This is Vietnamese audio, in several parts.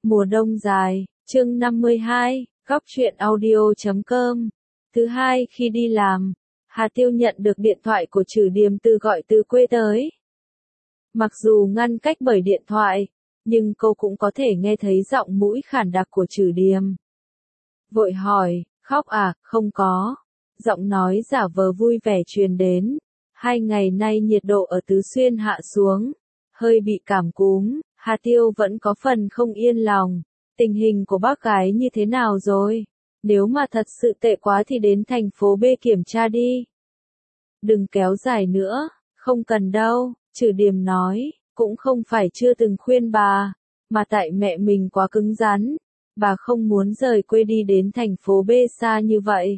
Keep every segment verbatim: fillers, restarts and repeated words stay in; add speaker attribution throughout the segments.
Speaker 1: Mùa đông dài, chương năm mươi hai, góc truyện audio chấm com. Thứ hai khi đi làm, Hà Tiêu nhận được điện thoại của Trử Điềm Từ gọi từ quê tới. Mặc dù ngăn cách bởi điện thoại, nhưng cô cũng có thể nghe thấy giọng mũi khản đặc của Trử Điềm. Vội hỏi, khóc à, không có. Giọng nói giả vờ vui vẻ truyền đến. Hai ngày nay nhiệt độ ở Tứ Xuyên hạ xuống, hơi bị cảm cúm, Hà Tiêu vẫn có phần không yên lòng. Tình hình của bác gái như thế nào rồi? Nếu mà thật sự tệ quá thì đến thành phố B kiểm tra đi. Đừng kéo dài nữa, không cần đâu, Trử Điềm nói, cũng không phải chưa từng khuyên bà, mà tại mẹ mình quá cứng rắn, bà không muốn rời quê đi đến thành phố B xa như vậy.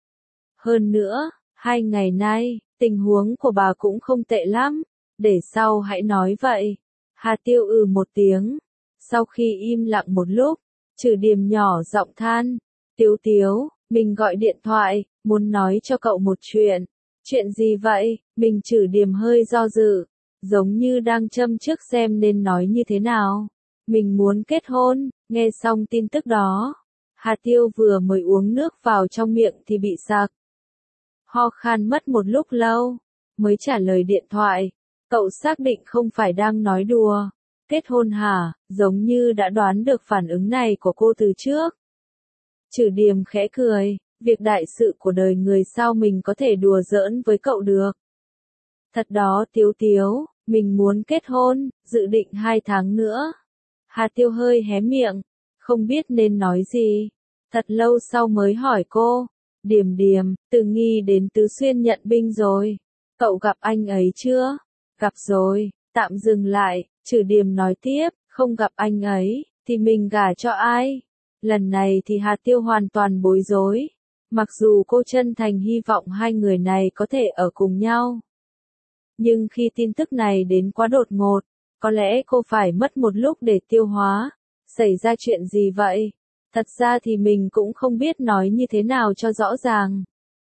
Speaker 1: Hơn nữa, hai ngày nay, tình huống của bà cũng không tệ lắm, để sau hãy nói vậy. Hà Tiêu ừ một tiếng, sau khi im lặng một lúc, Trử Điềm nhỏ giọng than, Tiếu Tiếu, mình gọi điện thoại, muốn nói cho cậu một chuyện. Chuyện gì vậy? Mình Trử Điềm hơi do dự, giống như đang châm trước xem nên nói như thế nào. Mình muốn kết hôn. Nghe xong tin tức đó, Hà Tiêu vừa mới uống nước vào trong miệng thì bị sặc. Ho khan mất một lúc lâu, mới trả lời điện thoại. Cậu xác định không phải đang nói đùa. Kết hôn hả? Giống như đã đoán được phản ứng này của cô từ trước. Trử Điềm khẽ cười, việc đại sự của đời người sao mình có thể đùa giỡn với cậu được. Thật đó Tiếu Tiếu, mình muốn kết hôn, dự định hai tháng nữa. Hà Tiêu hơi hé miệng, không biết nên nói gì. Thật lâu sau mới hỏi cô, Điềm Điềm, Từ Nghi đến Tứ Xuyên nhận binh rồi. Cậu gặp anh ấy chưa? Gặp rồi, tạm dừng lại, Trử Điềm nói tiếp, không gặp anh ấy, thì mình gả cho ai? Lần này thì Hà Tiêu hoàn toàn bối rối. Mặc dù cô chân thành hy vọng hai người này có thể ở cùng nhau. Nhưng khi tin tức này đến quá đột ngột, có lẽ cô phải mất một lúc để tiêu hóa. Xảy ra chuyện gì vậy? Thật ra thì mình cũng không biết nói như thế nào cho rõ ràng.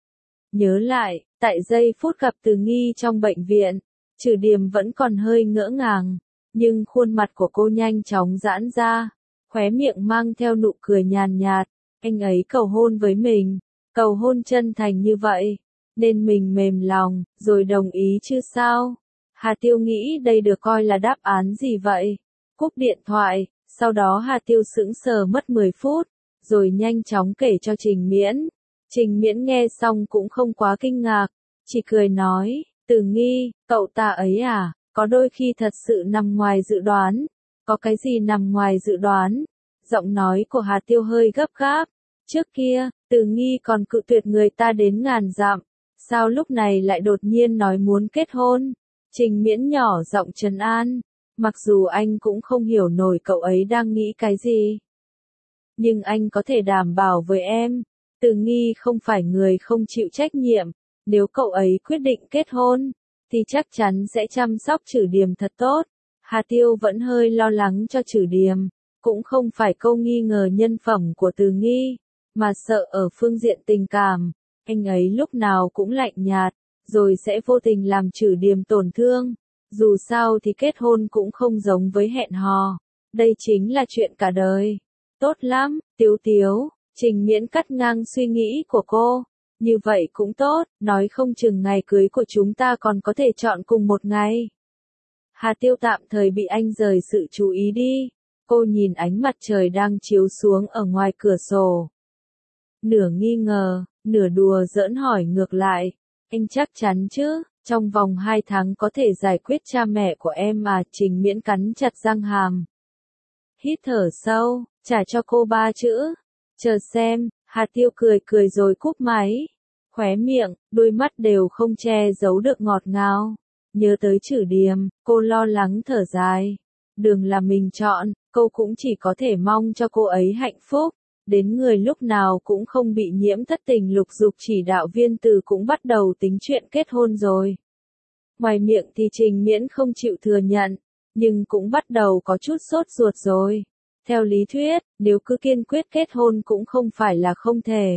Speaker 1: Nhớ lại, tại giây phút gặp Từ Nghi trong bệnh viện, Trử Điềm vẫn còn hơi ngỡ ngàng, nhưng khuôn mặt của cô nhanh chóng giãn ra, khóe miệng mang theo nụ cười nhàn nhạt, anh ấy cầu hôn với mình, cầu hôn chân thành như vậy, nên mình mềm lòng, rồi đồng ý chứ sao? Hà Tiêu nghĩ đây được coi là đáp án gì vậy? Cúp điện thoại, sau đó Hà Tiêu sững sờ mất mười phút, rồi nhanh chóng kể cho Trình Miễn. Trình Miễn nghe xong cũng không quá kinh ngạc, chỉ cười nói, Từ Nghi, cậu ta ấy à, có đôi khi thật sự nằm ngoài dự đoán. Có cái gì nằm ngoài dự đoán? Giọng nói của Hà Tiêu hơi gấp gáp. Trước kia, Từ Nghi còn cự tuyệt người ta đến ngàn dặm. Sao lúc này lại đột nhiên nói muốn kết hôn? Trình Miễn nhỏ giọng trấn an. Mặc dù anh cũng không hiểu nổi cậu ấy đang nghĩ cái gì. Nhưng anh có thể đảm bảo với em, Từ Nghi không phải người không chịu trách nhiệm. Nếu cậu ấy quyết định kết hôn, thì chắc chắn sẽ chăm sóc Trử Điềm thật tốt. Hà Tiêu vẫn hơi lo lắng cho Trử Điềm, cũng không phải câu nghi ngờ nhân phẩm của Từ Nghi, mà sợ ở phương diện tình cảm, anh ấy lúc nào cũng lạnh nhạt, rồi sẽ vô tình làm Trử Điềm tổn thương. Dù sao thì kết hôn cũng không giống với hẹn hò, đây chính là chuyện cả đời. Tốt lắm, Tiếu Tiếu, Trình Miễn cắt ngang suy nghĩ của cô. Như vậy cũng tốt, nói không chừng ngày cưới của chúng ta còn có thể chọn cùng một ngày. Hà Tiêu tạm thời bị anh rời sự chú ý đi. Cô nhìn ánh mặt trời đang chiếu xuống ở ngoài cửa sổ. Nửa nghi ngờ, nửa đùa giỡn hỏi ngược lại. Anh chắc chắn chứ, trong vòng hai tháng có thể giải quyết cha mẹ của em mà? Trình Miễn cắn chặt răng hàm. Hít thở sâu, trả cho cô ba chữ. Chờ xem, Hà Tiêu cười cười rồi cúp máy. Khóe miệng, đôi mắt đều không che giấu được ngọt ngào. Nhớ tới Trử Điềm, cô lo lắng thở dài. Đường là mình chọn, cô cũng chỉ có thể mong cho cô ấy hạnh phúc. Đến người lúc nào cũng không bị nhiễm thất tình lục dục. Chỉ đạo viên Từ cũng bắt đầu tính chuyện kết hôn rồi. Ngoài miệng thì Trình Miễn không chịu thừa nhận, nhưng cũng bắt đầu có chút sốt ruột rồi. Theo lý thuyết, nếu cứ kiên quyết kết hôn cũng không phải là không thể.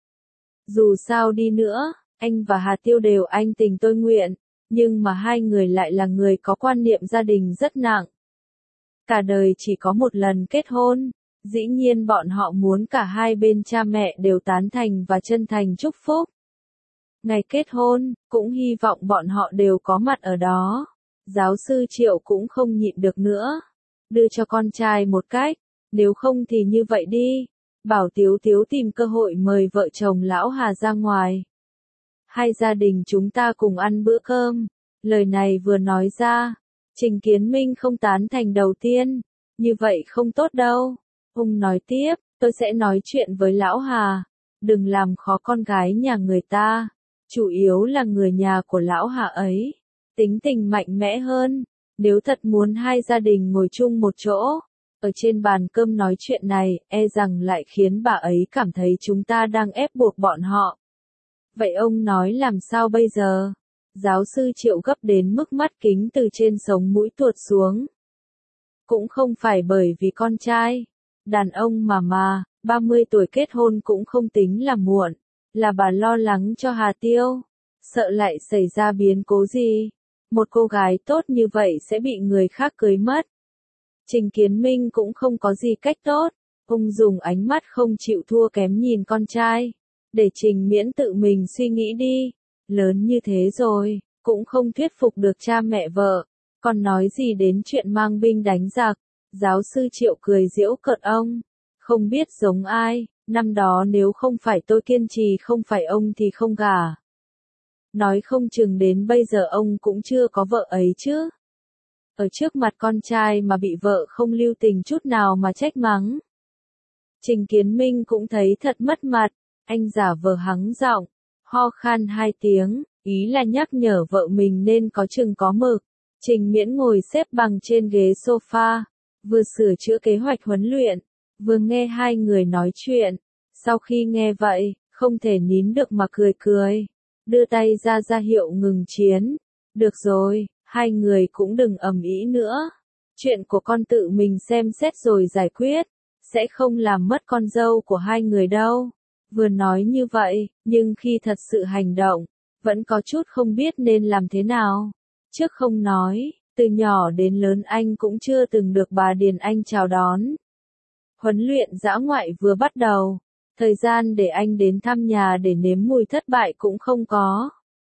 Speaker 1: Dù sao đi nữa, anh và Hà Tiêu đều anh tình tôi nguyện, nhưng mà hai người lại là người có quan niệm gia đình rất nặng. cả đời chỉ có một lần kết hôn. Dĩ nhiên bọn họ muốn cả hai bên cha mẹ đều tán thành và chân thành chúc phúc. Ngày kết hôn, cũng hy vọng bọn họ đều có mặt ở đó. Giáo sư Triệu cũng không nhịn được nữa. Đưa cho con trai một cách, nếu không thì như vậy đi. Bảo Tiếu Tiếu tìm cơ hội mời vợ chồng lão Hà ra ngoài. Hai gia đình chúng ta cùng ăn bữa cơm. Lời này vừa nói ra, Trình Kiến Minh không tán thành đầu tiên. Như vậy không tốt đâu. Ông nói tiếp, tôi sẽ nói chuyện với lão Hà. Đừng làm khó con gái nhà người ta. Chủ yếu là người nhà của lão Hà ấy. Tính tình mạnh mẽ hơn. Nếu thật muốn hai gia đình ngồi chung một chỗ, ở trên bàn cơm nói chuyện này, e rằng lại khiến bà ấy cảm thấy chúng ta đang ép buộc bọn họ. Vậy ông nói làm sao bây giờ? Giáo sư Triệu gấp đến mức mắt kính từ trên sống mũi tuột xuống. Cũng không phải bởi vì con trai. Đàn ông mà mà, ba mươi tuổi kết hôn cũng không tính là muộn. Là bà lo lắng cho Hà Tiêu. Sợ lại xảy ra biến cố gì. Một cô gái tốt như vậy sẽ bị người khác cưới mất. Trình Kiến Minh cũng không có gì cách tốt. Ông dùng ánh mắt không chịu thua kém nhìn con trai. Để Trình Miễn tự mình suy nghĩ đi. Lớn như thế rồi, cũng không thuyết phục được cha mẹ vợ. Còn nói gì đến chuyện mang binh đánh giặc. Giáo sư Triệu cười giễu cợt ông. Không biết giống ai, năm đó nếu không phải tôi kiên trì không phải ông thì không gả. Nói không chừng đến bây giờ ông cũng chưa có vợ ấy chứ. Ở trước mặt con trai mà bị vợ không lưu tình chút nào mà trách mắng. Trình Kiến Minh cũng thấy thật mất mặt, anh giả vờ hắng giọng, ho khan hai tiếng, ý là nhắc nhở vợ mình nên có chừng có mực. Trình Miễn ngồi xếp bằng trên ghế sofa, vừa sửa chữa kế hoạch huấn luyện, vừa nghe hai người nói chuyện. Sau khi nghe vậy, không thể nín được mà cười cười, đưa tay ra ra hiệu ngừng chiến. Được rồi, hai người cũng đừng ầm ĩ nữa. Chuyện của con tự mình xem xét rồi giải quyết, sẽ không làm mất con dâu của hai người đâu. Vừa nói như vậy, nhưng khi thật sự hành động, vẫn có chút không biết nên làm thế nào. Trước không nói, từ nhỏ đến lớn anh cũng chưa từng được bà Điền Anh chào đón. Huấn luyện dã ngoại vừa bắt đầu, thời gian để anh đến thăm nhà để nếm mùi thất bại cũng không có.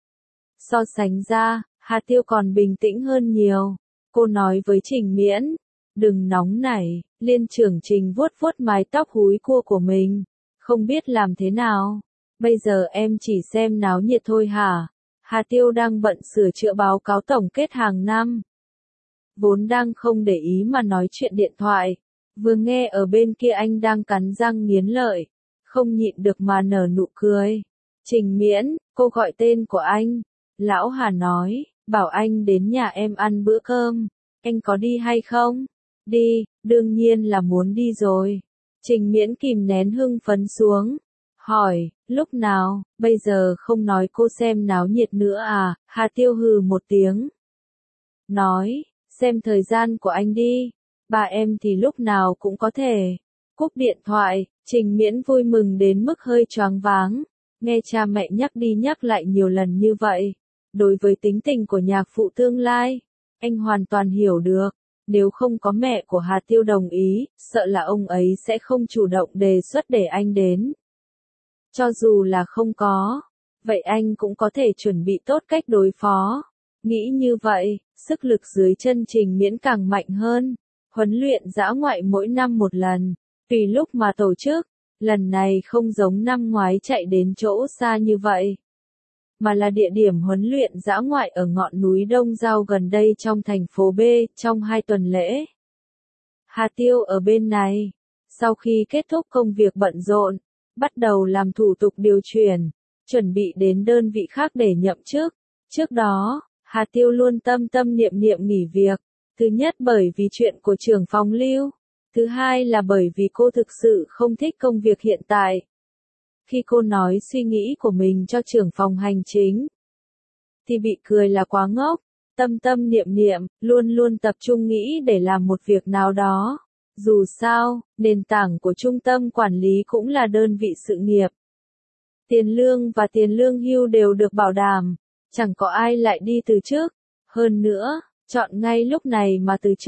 Speaker 1: So sánh ra, Hà Tiêu còn bình tĩnh hơn nhiều. Cô nói với Trình Miễn, đừng nóng nảy. Liên trưởng Trình vuốt vuốt mái tóc húi cua của mình, không biết làm thế nào. Bây giờ em chỉ xem náo nhiệt thôi hả? Hà Tiêu đang bận sửa chữa báo cáo tổng kết hàng năm. Vốn đang không để ý mà nói chuyện điện thoại, vừa nghe ở bên kia anh đang cắn răng nghiến lợi, không nhịn được mà nở nụ cười. Trình Miễn, cô gọi tên của anh. Lão Hà nói, bảo anh đến nhà em ăn bữa cơm. Anh có đi hay không? Đi, đương nhiên là muốn đi rồi. Trình Miễn kìm nén hưng phấn xuống. Hỏi, lúc nào, bây giờ không nói cô xem náo nhiệt nữa à? Hà Tiêu hừ một tiếng. Nói, xem thời gian của anh đi. Bà em thì lúc nào cũng có thể. Cúp điện thoại, Trình Miễn vui mừng đến mức hơi choáng váng. Nghe cha mẹ nhắc đi nhắc lại nhiều lần như vậy. Đối với tính tình của nhạc phụ tương lai, anh hoàn toàn hiểu được. Nếu không có mẹ của Hà Tiêu đồng ý, sợ là ông ấy sẽ không chủ động đề xuất để anh đến. Cho dù là không có, vậy anh cũng có thể chuẩn bị tốt cách đối phó. Nghĩ như vậy, sức lực dưới chân Trình Miễn càng mạnh hơn. Huấn luyện dã ngoại mỗi năm một lần, tùy lúc mà tổ chức. Lần này không giống năm ngoái chạy đến chỗ xa như vậy, mà là địa điểm huấn luyện dã ngoại ở ngọn núi Đông Giao gần đây trong thành phố B, trong hai tuần lễ. Hà Tiêu ở bên này, sau khi kết thúc công việc bận rộn, bắt đầu làm thủ tục điều chuyển, chuẩn bị đến đơn vị khác để nhậm chức. Trước đó, Hà Tiêu luôn tâm tâm niệm niệm nghỉ việc, thứ nhất bởi vì chuyện của trưởng phòng Lưu, thứ hai là bởi vì cô thực sự không thích công việc hiện tại. Khi cô nói suy nghĩ của mình cho trưởng phòng hành chính, thì bị cười là quá ngốc. Tâm tâm niệm niệm, luôn luôn tập trung nghĩ để làm một việc nào đó. Dù sao, nền tảng của trung tâm quản lý cũng là đơn vị sự nghiệp. Tiền lương và tiền lương hưu đều được bảo đảm, chẳng có ai lại đi từ chức. Hơn nữa, chọn ngay lúc này mà từ chức,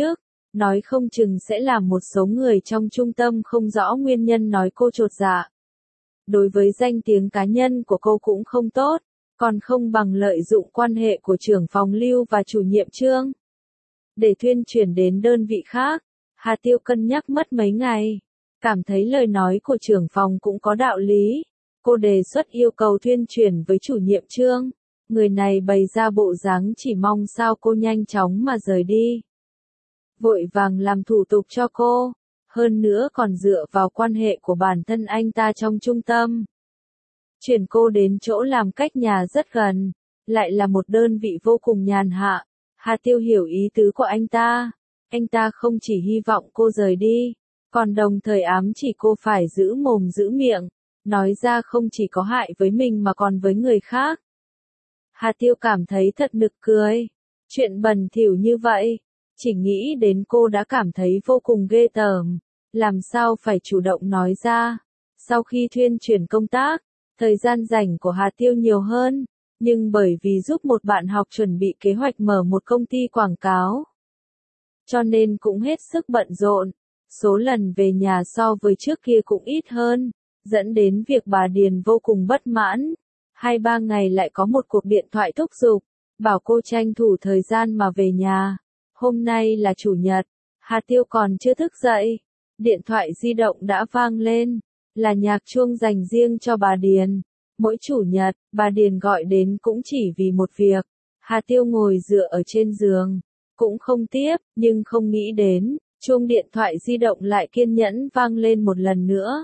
Speaker 1: nói không chừng sẽ làm một số người trong trung tâm không rõ nguyên nhân nói cô chột dạ. Đối với danh tiếng cá nhân của cô cũng không tốt, còn không bằng lợi dụng quan hệ của trưởng phòng Lưu và chủ nhiệm Trương để thuyên chuyển đến đơn vị khác. Hà Tiêu cân nhắc mất mấy ngày, cảm thấy lời nói của trưởng phòng cũng có đạo lý. Cô đề xuất yêu cầu thuyên chuyển với chủ nhiệm Trương. Người này bày ra bộ dáng chỉ mong sao cô nhanh chóng mà rời đi. Vội vàng làm thủ tục cho cô, hơn nữa còn dựa vào quan hệ của bản thân anh ta trong trung tâm. Chuyển cô đến chỗ làm cách nhà rất gần, lại là một đơn vị vô cùng nhàn hạ. Hà Tiêu hiểu ý tứ của anh ta. Anh ta không chỉ hy vọng cô rời đi, còn đồng thời ám chỉ cô phải giữ mồm giữ miệng, nói ra không chỉ có hại với mình mà còn với người khác. Hà Tiêu cảm thấy thật nực cười. Chuyện bẩn thỉu như vậy, chỉ nghĩ đến cô đã cảm thấy vô cùng ghê tởm. Làm sao phải chủ động nói ra. Sau khi thuyên chuyển công tác, thời gian rảnh của Hà Tiêu nhiều hơn, nhưng bởi vì giúp một bạn học chuẩn bị kế hoạch mở một công ty quảng cáo, cho nên cũng hết sức bận rộn. Số lần về nhà so với trước kia cũng ít hơn, dẫn đến việc bà Điền vô cùng bất mãn. Hai ba ngày lại có một cuộc điện thoại thúc giục, bảo cô tranh thủ thời gian mà về nhà. Hôm nay là chủ nhật, Hà Tiêu còn chưa thức dậy. Điện thoại di động đã vang lên, là nhạc chuông dành riêng cho bà Điền. Mỗi chủ nhật, bà Điền gọi đến cũng chỉ vì một việc. Hà Tiêu ngồi dựa ở trên giường, cũng không tiếp, nhưng không nghĩ đến, chuông điện thoại di động lại kiên nhẫn vang lên một lần nữa.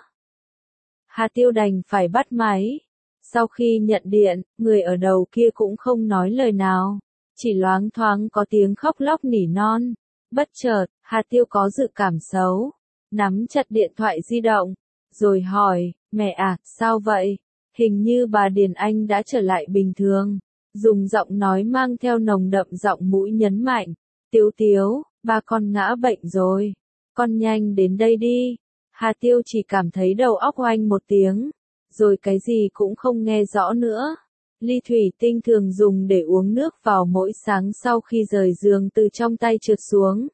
Speaker 1: Hà Tiêu đành phải bắt máy. Sau khi nhận điện, người ở đầu kia cũng không nói lời nào, chỉ loáng thoáng có tiếng khóc lóc nỉ non. Bất chợt, Hà Tiêu có dự cảm xấu, nắm chặt điện thoại di động, rồi hỏi, mẹ à, sao vậy? Hình như bà Điền Anh đã trở lại bình thường. Dùng giọng nói mang theo nồng đậm giọng mũi nhấn mạnh, Tiếu Tiếu, ba con ngã bệnh rồi, con nhanh đến đây đi. Hà Tiêu chỉ cảm thấy đầu óc oanh một tiếng, rồi cái gì cũng không nghe rõ nữa. Ly thủy tinh thường dùng để uống nước vào mỗi sáng sau khi rời giường từ trong tay trượt xuống.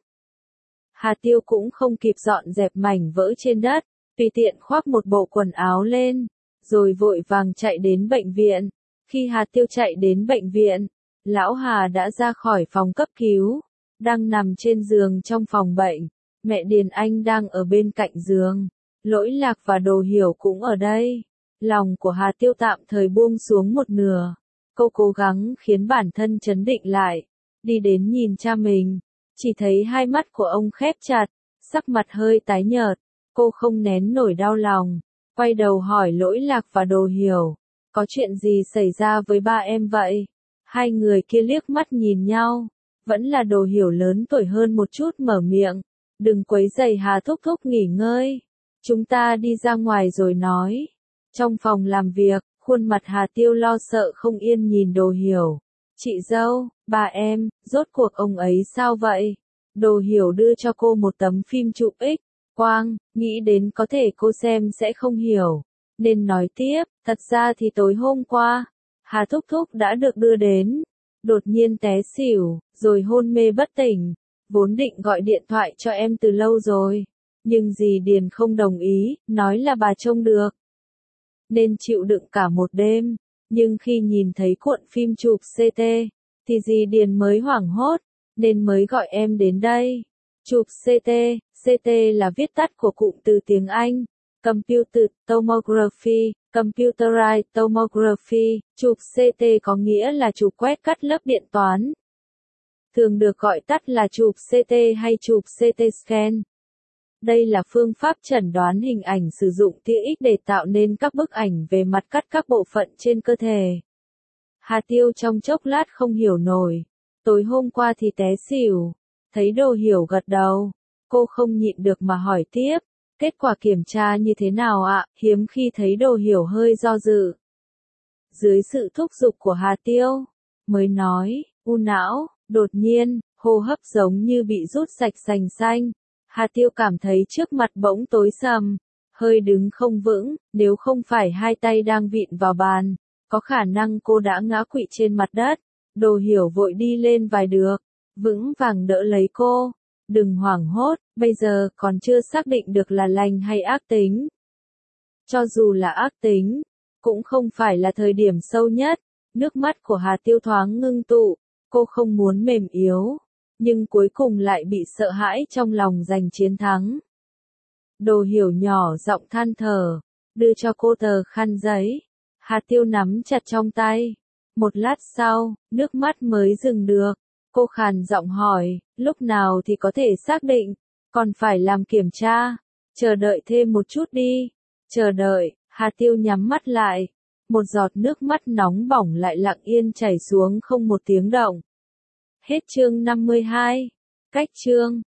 Speaker 1: Hà Tiêu cũng không kịp dọn dẹp mảnh vỡ trên đất, tùy tiện khoác một bộ quần áo lên, rồi vội vàng chạy đến bệnh viện. Khi Hà Tiêu chạy đến bệnh viện, Lão Hà đã ra khỏi phòng cấp cứu, đang nằm trên giường trong phòng bệnh. Mẹ Điền Anh đang ở bên cạnh giường, Lỗi Lạc và Đồ Hiểu cũng ở đây. Lòng của Hà Tiêu tạm thời buông xuống một nửa. Cô cố gắng khiến bản thân trấn định lại, đi đến nhìn cha mình, chỉ thấy hai mắt của ông khép chặt, sắc mặt hơi tái nhợt. Cô không nén nổi đau lòng, quay đầu hỏi Lỗi Lạc và Đồ Hiểu, có chuyện gì xảy ra với ba em vậy? Hai người kia liếc mắt nhìn nhau, vẫn là Đồ Hiểu lớn tuổi hơn một chút mở miệng, đừng quấy rầy Hà thúc thúc nghỉ ngơi, chúng ta đi ra ngoài rồi nói. Trong phòng làm việc, khuôn mặt Hà Tiêu lo sợ không yên nhìn Đồ Hiểu. Chị dâu, ba em, rốt cuộc ông ấy sao vậy? Đồ Hiểu đưa cho cô một tấm phim chụp X quang, nghĩ đến có thể cô xem sẽ không hiểu, nên nói tiếp, thật ra thì tối hôm qua, Hà thúc thúc đã được đưa đến, đột nhiên té xỉu, rồi hôn mê bất tỉnh, vốn định gọi điện thoại cho em từ lâu rồi, nhưng dì Điền không đồng ý, nói là bà trông được, nên chịu đựng cả một đêm, nhưng khi nhìn thấy cuộn phim chụp xê tê, thì dì Điền mới hoảng hốt, nên mới gọi em đến đây. Chụp xê tê, xê tê là viết tắt của cụm từ tiếng Anh, Computed Tomography, Computerized Tomography, chụp xê tê có nghĩa là chụp quét cắt lớp điện toán. Thường được gọi tắt là chụp xê tê hay chụp xê tê scan. Đây là phương pháp chẩn đoán hình ảnh sử dụng tia X để tạo nên các bức ảnh về mặt cắt các bộ phận trên cơ thể. Hà Tiêu trong chốc lát không hiểu nổi, tối hôm qua thì té xỉu. Thấy Đồ Hiểu gật đầu, cô không nhịn được mà hỏi tiếp, kết quả kiểm tra như thế nào ạ? Hiếm khi thấy Đồ Hiểu hơi do dự. Dưới sự thúc giục của Hà Tiêu, mới nói, u não, đột nhiên, hô hấp giống như bị rút sạch sành xanh. Hà Tiêu cảm thấy trước mặt bỗng tối sầm, hơi đứng không vững, nếu không phải hai tay đang vịn vào bàn, có khả năng cô đã ngã quỵ trên mặt đất. Đồ Hiểu vội đi lên vài được, vững vàng đỡ lấy cô, Đừng hoảng hốt, bây giờ còn chưa xác định được là lành hay ác tính. Cho dù là ác tính, cũng không phải là thời điểm sâu nhất. Nước mắt của Hà Tiêu thoáng ngưng tụ, cô không muốn mềm yếu, nhưng cuối cùng lại bị sợ hãi trong lòng giành chiến thắng. Đồ Hiểu nhỏ giọng than thở, đưa cho cô tờ khăn giấy. Hà Tiêu nắm chặt trong tay. Một lát sau, nước mắt mới dừng được. Cô khàn giọng hỏi, lúc nào thì có thể xác định, còn phải làm kiểm tra. Chờ đợi thêm một chút đi. Chờ đợi, Hà Tiêu nhắm mắt lại. Một giọt nước mắt nóng bỏng lại lặng yên chảy xuống không một tiếng động. Hết chương năm mươi hai. Cách chương